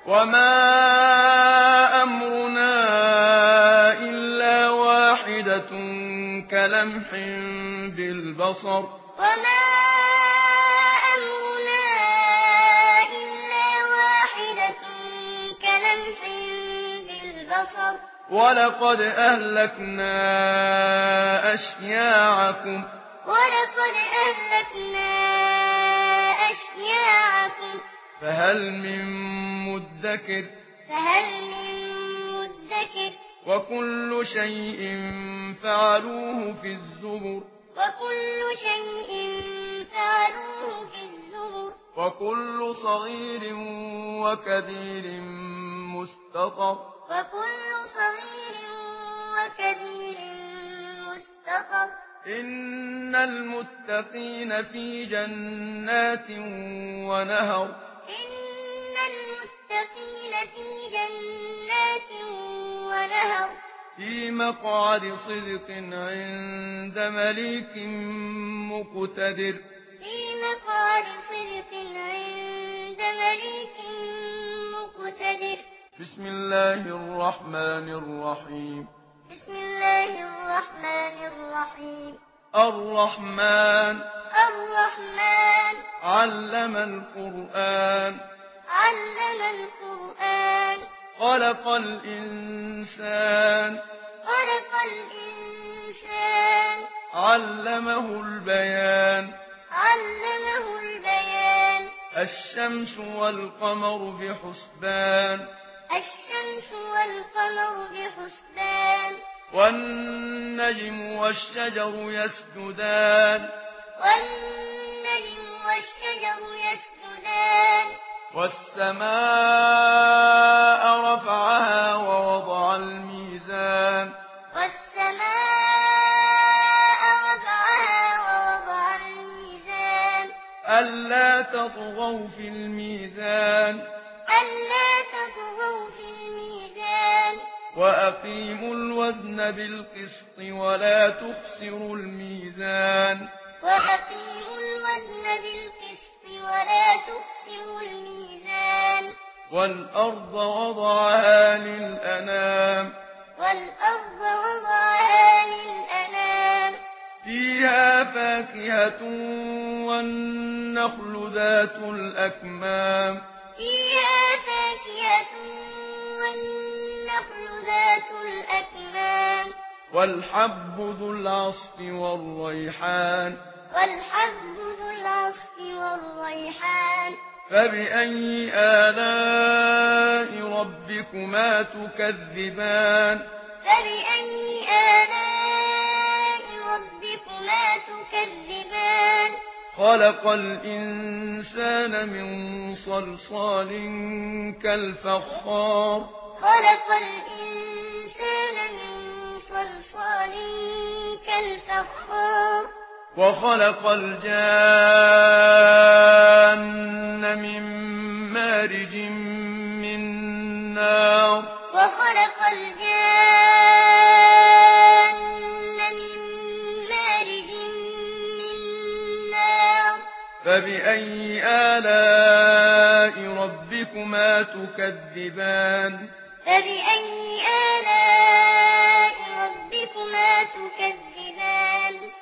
وما أمرنا إلا واحدة كلمح بالبصر وما أمرنا إلا واحدة كلمح بالبصر ولقد أهلكنا أشياعكم فهل من مدكر وكل شيء فعلوه في الزبر وكل صغير وكبير مستطر إن المتقين في جنات ونهر في مقعد صدق عند مليك مقتدر بسم الله الرحمن الرحيم الرحمن علم القرآن خلق الإنسان علمه البيان الشمس والقمر بحسبان والنجم والشجر يسجدان والسماء رفعها ووضع الميزان ألا تطغوا في الميزان وأقيموا الوزن بالقسط ولا تخسروا الميزان والأرض وضعها للأنام فيها فاكهة والنخل ذات الأكمام والحب ذو العصف والريحان فبأي آلاء ربكما تكذبان خلق الإنسان من صلصال كالفخار وخلق الجان من مارج من نار فبأي آلاء ربكما تكذبان